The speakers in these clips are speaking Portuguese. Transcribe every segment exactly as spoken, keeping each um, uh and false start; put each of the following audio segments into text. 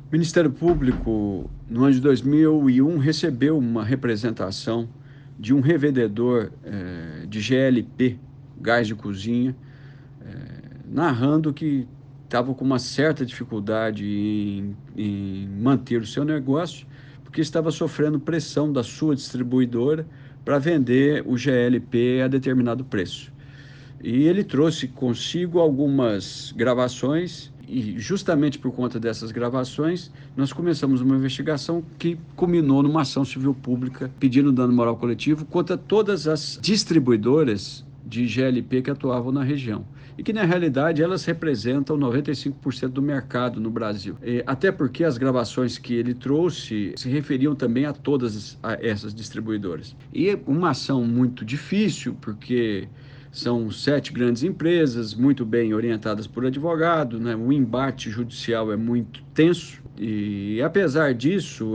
O Ministério Público, no ano de dois mil e um, recebeu uma representação de um revendedor eh, de G L P, gás de cozinha, narrando que estava com uma certa dificuldade em, em manter o seu negócio, porque estava sofrendo pressão da sua distribuidora para vender o G L P a determinado preço. E ele trouxe consigo algumas gravações, e justamente por conta dessas gravações, nós começamos uma investigação que culminou numa ação civil pública pedindo dano moral coletivo contra todas as distribuidoras de G L P que atuavam na região. E que, na realidade, elas representam noventa e cinco por cento do mercado no Brasil. E, até porque as gravações que ele trouxe se referiam também a todas a essas distribuidoras. E uma ação muito difícil, porque são sete grandes empresas, muito bem orientadas por advogado, né? O embate judicial é muito tenso e, apesar disso,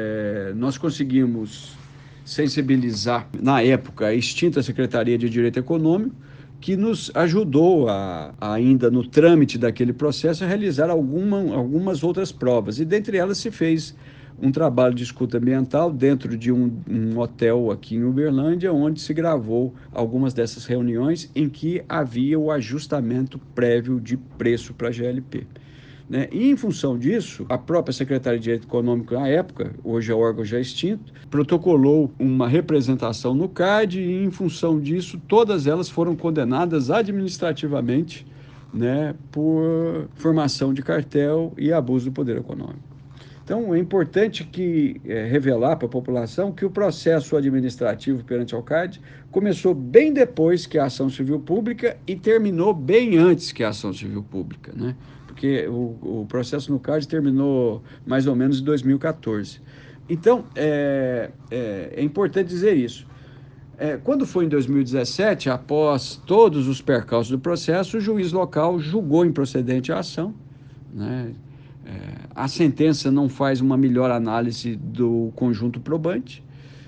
é, nós conseguimos sensibilizar, na época, a extinta Secretaria de Direito Econômico, que nos ajudou, a, ainda no trâmite daquele processo, a realizar alguma, algumas outras provas. E dentre elas se fez um trabalho de escuta ambiental dentro de um, um hotel aqui em Uberlândia, onde se gravou algumas dessas reuniões em que havia o ajustamento prévio de preço para a G L P. Né? E, em função disso, a própria Secretaria de Direito Econômico, na época, hoje é o órgão já extinto, protocolou uma representação no C A D e, em função disso, todas elas foram condenadas administrativamente, né, por formação de cartel e abuso do poder econômico. Então, é importante que é, revelar para a população que o processo administrativo perante ao C A D começou bem depois que a ação civil pública e terminou bem antes que a ação civil pública, né? Porque o, o processo no C A D terminou mais ou menos em dois mil e quatorze. Então, é, é, é importante dizer isso. É, quando foi em dois mil e dezessete, após todos os percalços do processo, o juiz local julgou improcedente a ação, né? É, a sentença não faz uma melhor análise do conjunto probante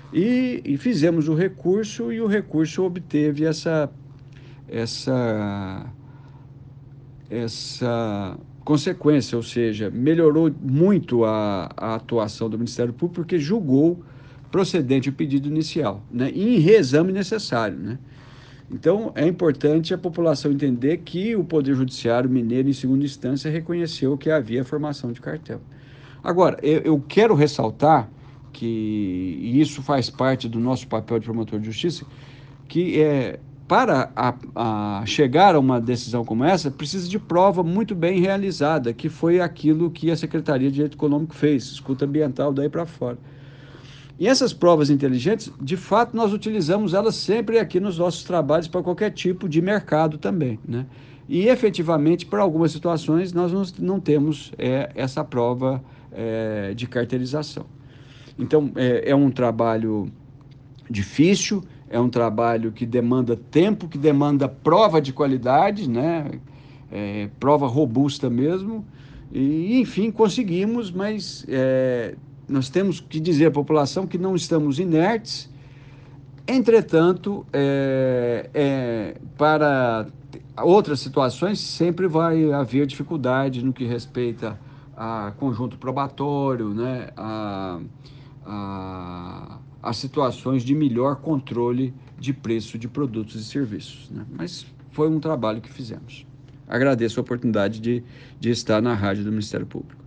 e, e fizemos o recurso e o recurso obteve essa, essa, essa consequência, ou seja, melhorou muito a, a atuação do Ministério Público porque julgou procedente o pedido inicial, né, e em reexame necessário, né? Então, é importante a população entender que o Poder Judiciário Mineiro, em segunda instância, reconheceu que havia formação de cartel. Agora, eu, eu quero ressaltar que, e isso faz parte do nosso papel de promotor de justiça, que é, para a, a chegar a uma decisão como essa, precisa de prova muito bem realizada, que foi aquilo que a Secretaria de Direito Econômico fez, escuta ambiental daí para fora. E essas provas inteligentes, de fato, nós utilizamos elas sempre aqui nos nossos trabalhos para qualquer tipo de mercado também, né? E, efetivamente, para algumas situações, nós não, não temos é, essa prova é, de carteirização. Então, é, é um trabalho difícil, é um trabalho que demanda tempo, que demanda prova de qualidade, né? É, prova robusta mesmo. E, enfim, conseguimos, mas é, nós temos que dizer à população que não estamos inertes. Entretanto, é, é, para outras situações, sempre vai haver dificuldade no que respeita a conjunto probatório, né, a, a, a situações de melhor controle de preço de produtos e serviços, né? Mas foi um trabalho que fizemos. Agradeço a oportunidade de, de estar na rádio do Ministério Público.